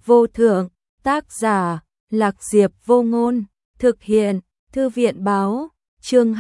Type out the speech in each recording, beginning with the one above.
vô thượng, tác giả, Lạc Diệp Vô Ngôn, thực hiện, Thư viện báo, chương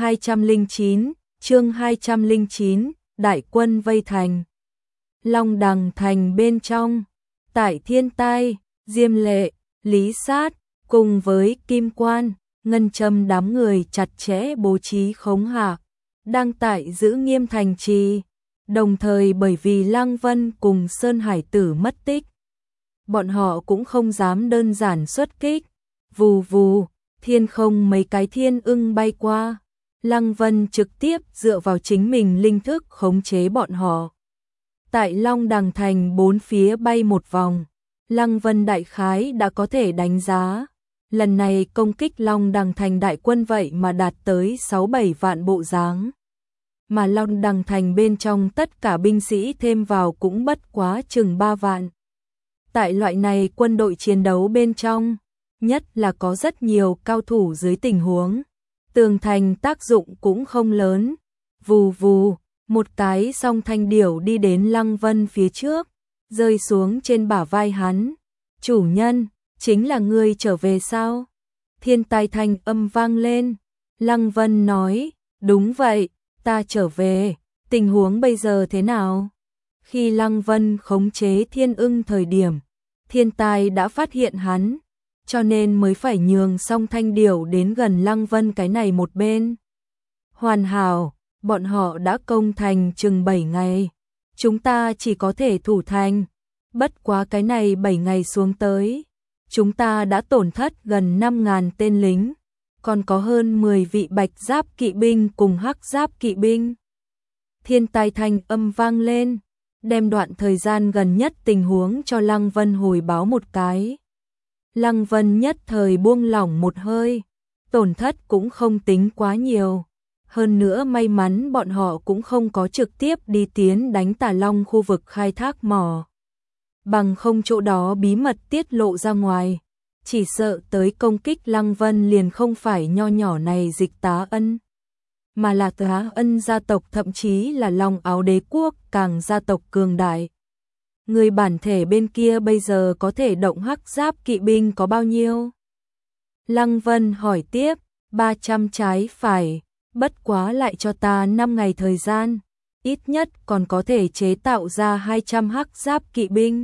209, đại quân vây thành. Long Đằng thành bên trong, tại Thiên Tai, Diêm Lệ, Lý Sát, cùng với Kim Quan, Ngân Châm đám người chặt chẽ bố trí khống hạ, đang tại giữ nghiêm thành trì. Đồng thời bởi vì Lăng Vân cùng Sơn Hải Tử mất tích, bọn họ cũng không dám đơn giản xuất kích. Vù vù, thiên không mấy cái thiên ưng bay qua, Lăng Vân trực tiếp dựa vào chính mình linh thức khống chế bọn họ. Tại Long Đằng thành bốn phía bay một vòng, Lăng Vân đại khái đã có thể đánh giá, lần này công kích Long Đằng thành đại quân vậy mà đạt tới 6-7 vạn bộ dáng. Mà Long Đằng thành bên trong tất cả binh sĩ thêm vào cũng bất quá chừng 3 vạn. Tại loại này quân đội chiến đấu bên trong, nhất là có rất nhiều cao thủ dưới tình huống, tường thành tác dụng cũng không lớn. Vù vù, một cái song thanh điểu đi đến Lăng Vân phía trước, rơi xuống trên bả vai hắn. Chủ nhân, chính là ngươi trở về sao? Thiên tai thanh âm vang lên. Lăng Vân nói, đúng vậy, ta trở về, tình huống bây giờ thế nào? Khi Lăng Vân khống chế thiên ưng thời điểm, thiên tai đã phát hiện hắn, cho nên mới phải nhường song thanh điểu đến gần Lăng Vân cái này một bên. Hoàn hảo, bọn họ đã công thành chừng 7 ngày, chúng ta chỉ có thể thủ thành. Bất quá cái này 7 ngày xuống tới, chúng ta đã tổn thất gần 5.000 tên lính, còn có hơn 10 vị bạch giáp kỵ binh cùng hắc giáp kỵ binh. Thiên tai thanh âm vang lên, đem đoạn thời gian gần nhất tình huống cho Lăng Vân hồi báo một cái. Lăng Vân nhất thời buông lỏng một hơi, tổn thất cũng không tính quá nhiều. Hơn nữa may mắn bọn họ cũng không có trực tiếp đi tiến đánh Tà Long khu vực khai thác mỏ. Bằng không chỗ đó bí mật tiết lộ ra ngoài, chỉ sợ tới công kích Lăng Vân liền không phải nho nhỏ này Dịch Tá Ân, mà là Tá Ân gia tộc, thậm chí là Long Áo Đế quốc càng gia tộc cường đại. Người bản thể bên kia bây giờ có thể động hắc giáp kỵ binh có bao nhiêu? Lăng Vân hỏi tiếp, 300 trái phải, bất quá lại cho ta 5 ngày thời gian, ít nhất còn có thể chế tạo ra 200 hắc giáp kỵ binh.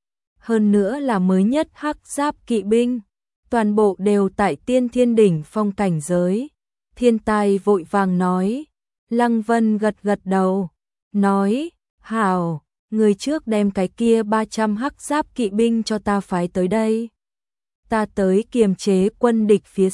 Hơn nữa là mới nhất hắc giáp kỵ binh, toàn bộ đều tại Tiên Thiên đỉnh phong cảnh giới. Thiên tai vội vàng nói. Lăng Vân gật gật đầu, nói, hảo, người trước đem cái kia 300 hắc giáp kỵ binh cho ta phái tới đây. Ta tới kiềm chế quân địch phía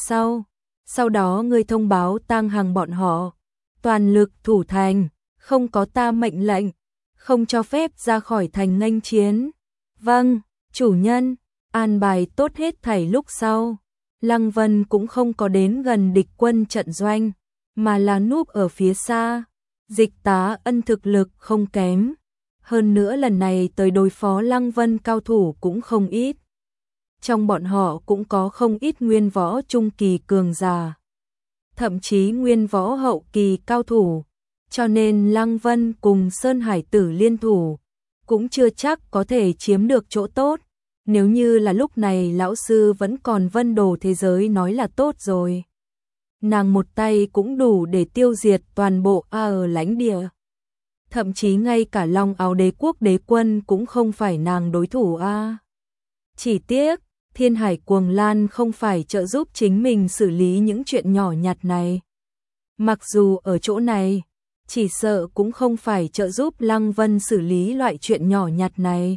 sau đó ngươi thông báo Tang Hằng bọn họ, toàn lực thủ thành, không có ta mệnh lệnh, không cho phép ra khỏi thành nghênh chiến. Vâng, chủ nhân. An bài tốt hết thảy lúc sau, Lăng Vân cũng không có đến gần địch quân trận doanh, mà là núp ở phía xa. Dịch Tá Ân thực lực không kém, hơn nữa lần này tới đối phó Lăng Vân cao thủ cũng không ít. Trong bọn họ cũng có không ít nguyên võ trung kỳ cường giả, thậm chí nguyên võ hậu kỳ cao thủ, cho nên Lăng Vân cùng Sơn Hải Tử liên thủ cũng chưa chắc có thể chiếm được chỗ tốt. Nếu như là lúc này lão sư vẫn còn Vân Đồ thế giới nói là tốt rồi. Nàng một tay cũng đủ để tiêu diệt toàn bộ ở lãnh địa. Thậm chí ngay cả Long Áo Đế quốc đế quân cũng không phải nàng đối thủ a. Chỉ tiếc, Thiên Hải Cuồng Lan không phải trợ giúp chính mình xử lý những chuyện nhỏ nhặt này. Mặc dù ở chỗ này, chỉ sợ cũng không phải trợ giúp Lăng Vân xử lý loại chuyện nhỏ nhặt này.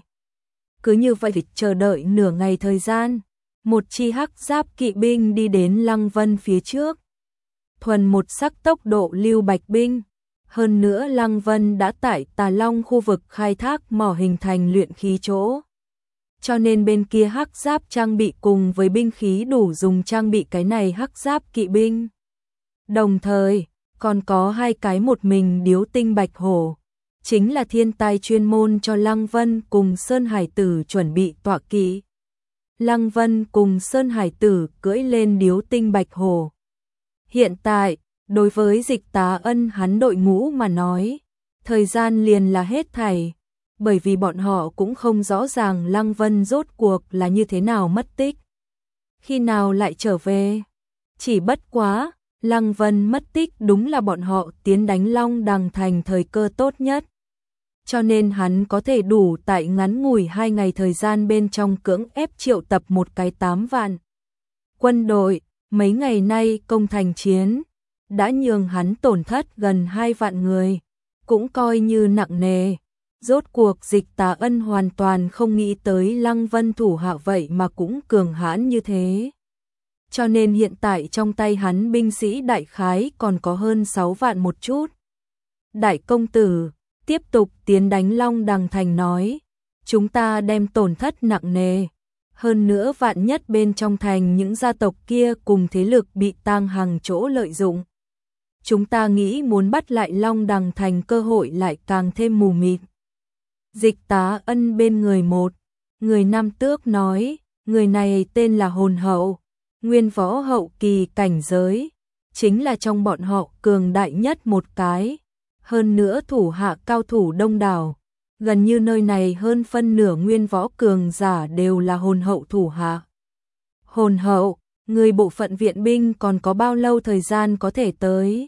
Cứ như vậy chờ đợi nửa ngày thời gian, một chi hắc giáp kỵ binh đi đến Lăng Vân phía trước. Thuần một sắc tốc độ lưu bạch binh. Hơn nữa Lăng Vân đã tại Tà Long khu vực khai thác mỏ hình thành luyện khí chỗ. Cho nên bên kia hắc giáp trang bị cùng với binh khí đủ dùng trang bị cái này hắc giáp kỵ binh. Đồng thời, còn có 2 cái một mình điếu tinh bạch hổ, chính là thiên tai chuyên môn cho Lăng Vân cùng Sơn Hải Tử chuẩn bị tọa kỵ. Lăng Vân cùng Sơn Hải Tử cưỡi lên điếu tinh bạch hổ. Hiện tại, đối với Dịch Tá Ân hắn đội ngũ mà nói, thời gian liền là hết thảy. bởi vì bọn họ cũng không rõ ràng Lăng Vân rốt cuộc là như thế nào mất tích. Khi nào lại trở về? Chỉ bất quá, Lăng Vân mất tích đúng là bọn họ tiến đánh Long Đằng Thành thời cơ tốt nhất. Cho nên hắn có thể đủ tại ngắn ngủi 2 ngày thời gian bên trong cưỡng ép triệu tập một cái 8 vạn. Quân đội, mấy ngày nay công thành chiến, đã nhường hắn tổn thất gần 2 vạn người, cũng coi như nặng nề. Rốt cuộc Dịch Tà Ân hoàn toàn không nghĩ tới Lăng Vân thủ hạ vậy mà cũng cường hãn như thế. Cho nên hiện tại trong tay hắn binh sĩ đại khái còn có hơn 6 vạn một chút. Đại công tử tiếp tục tiến đánh Long Đằng Thành nói, chúng ta đem tổn thất nặng nề. Hơn nữa vạn nhất bên trong thành những gia tộc kia cùng thế lực bị tang hàng chỗ lợi dụng. Chúng ta nghĩ muốn bắt lại Long Đằng Thành cơ hội lại càng thêm mù mịt. Dịch Tá Ân bên người một, người Nam Tước nói, người này tên là Hồn Hậu, nguyên võ hậu kỳ cảnh giới, chính là trong bọn họ cường đại nhất một cái. Hơn nữa thủ hạ cao thủ đông đảo, gần như nơi này hơn phân nửa nguyên võ cường giả đều là Hồn Hậu thủ hạ. Hồn Hậu, người bộ phận viện binh còn có bao lâu thời gian có thể tới?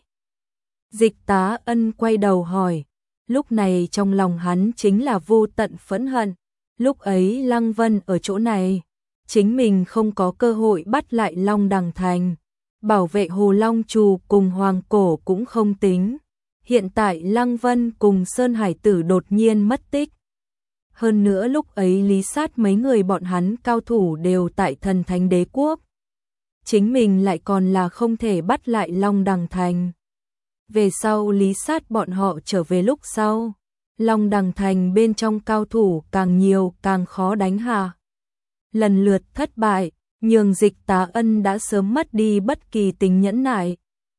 Dịch Tá Ân quay đầu hỏi, lúc này trong lòng hắn chính là vô tận phẫn hận. Lúc ấy Lăng Vân ở chỗ này, chính mình không có cơ hội bắt lại Long Đằng Thành, bảo vệ Hồ Long Trù cùng Hoàng Cổ cũng không tính. Hiện tại Lăng Vân cùng Sơn Hải Tử đột nhiên mất tích. Hơn nữa lúc ấy Lý Sát mấy người bọn hắn cao thủ đều tại Thần Thánh Đế Quốc. Chính mình lại còn là không thể bắt lại Long Đằng Thành. Về sau Lý Sát bọn họ trở về lúc sau, Long Đằng Thành bên trong cao thủ càng nhiều càng khó đánh hạ. Lần lượt thất bại, nhường Dịch Tá Ân đã sớm mất đi bất kỳ tính nhẫn nại.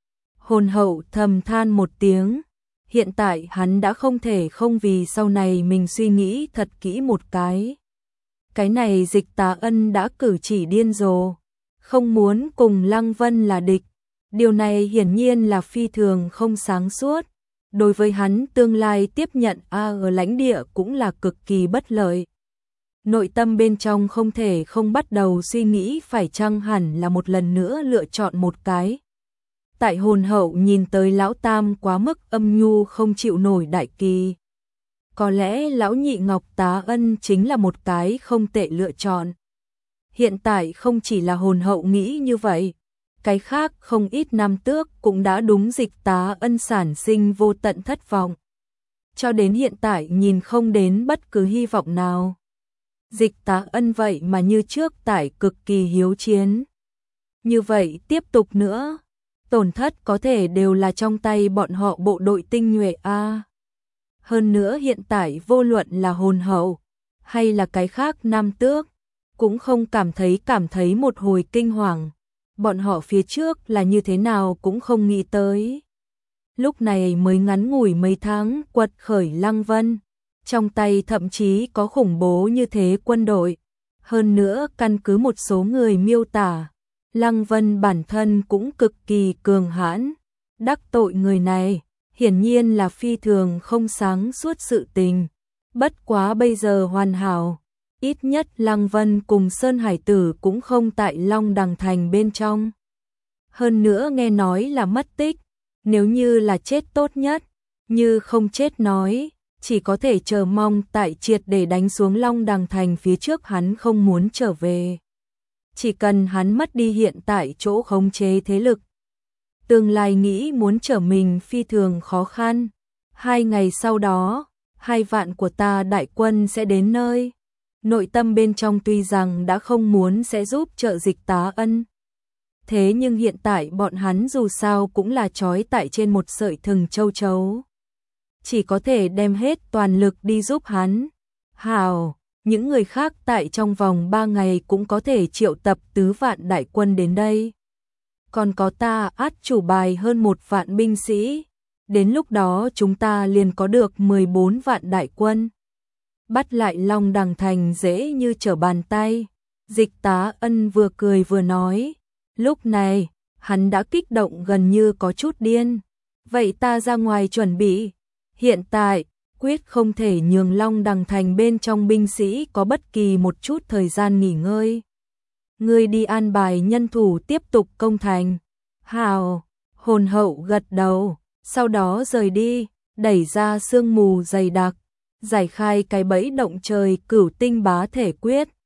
Hồn Hậu thầm than một tiếng, hiện tại hắn đã không thể không vì sau này mình suy nghĩ thật kỹ một cái. Cái này Dịch Tá Ân đã cử chỉ điên rồ, không muốn cùng Lăng Vân là địch. Điều này hiển nhiên là phi thường không sáng suốt. Đối với hắn tương lai tiếp nhận ở lãnh địa cũng là cực kỳ bất lợi. Nội tâm bên trong không thể không bắt đầu suy nghĩ phải chăng hẳn là một lần nữa lựa chọn một cái. Tại Hồn Hậu nhìn tới lão tam quá mức âm nhu không chịu nổi đại kỳ. Có lẽ lão nhị Ngọc Tá Ân chính là một cái không tệ lựa chọn. Hiện tại không chỉ là Hồn Hậu nghĩ như vậy, cái khác không ít Nam Tước cũng đã đúng Dịch Tá Ân sản sinh vô tận thất vọng. Cho đến hiện tại nhìn không đến bất cứ hy vọng nào. Dịch Tá Ân vậy mà như trước tại cực kỳ hiếu chiến. Như vậy tiếp tục nữa, tổn thất có thể đều là trong tay bọn họ bộ đội tinh nhuệ a. Hơn nữa hiện tại vô luận là Hồn Hậu hay là cái khác Nam Tước cũng không cảm thấy một hồi kinh hoàng. Bọn họ phía trước là như thế nào cũng không nghĩ tới. Lúc này mới ngắn ngủi mấy tháng quật khởi Lăng Vân, trong tay thậm chí có khủng bố như thế quân đội. Hơn nữa căn cứ một số người miêu tả, Lăng Vân bản thân cũng cực kỳ cường hãn. Đắc tội người này, hiển nhiên là phi thường không sáng suốt sự tình. Bất quá bây giờ hoàn hảo. Ít nhất Lăng Vân cùng Sơn Hải Tử cũng không tại Long Đằng Thành bên trong. Hơn nữa nghe nói là mất tích, nếu như là chết tốt nhất, như không chết nói, chỉ có thể chờ mong tại triệt để đánh xuống Long Đằng Thành phía trước hắn không muốn trở về. Chỉ cần hắn mất đi hiện tại chỗ khống chế thế lực, tương lai nghĩ muốn trở mình phi thường khó khăn. 2 ngày sau đó, 2 vạn của ta đại quân sẽ đến nơi. Nội tâm bên trong tuy rằng đã không muốn sẽ giúp trợ Dịch Tá Ân. Thế nhưng hiện tại bọn hắn dù sao cũng là trói tại trên một sợi thừng châu chấu. Chỉ có thể đem hết toàn lực đi giúp hắn. Hào, những người khác tại trong vòng 3 ngày cũng có thể triệu tập 4 vạn đại quân đến đây. Còn có ta át chủ bài hơn 1 vạn binh sĩ. Đến lúc đó chúng ta liền có được 14 vạn đại quân. Bắt lại Long Đằng Thành dễ như trở bàn tay. Dịch Tá Ân vừa cười vừa nói. Lúc này, hắn đã kích động gần như có chút điên. Vậy ta ra ngoài chuẩn bị. Hiện tại, quyết không thể nhường Long Đằng thành bên trong binh sĩ có bất kỳ một chút thời gian nghỉ ngơi. Ngươi đi an bài nhân thủ tiếp tục công thành. Hào, hồn hậu gật đầu, sau đó rời đi, đẩy ra sương mù dày đặc, giải khai cái bẫy động trời Cửu Tinh Bá Thể Quyết,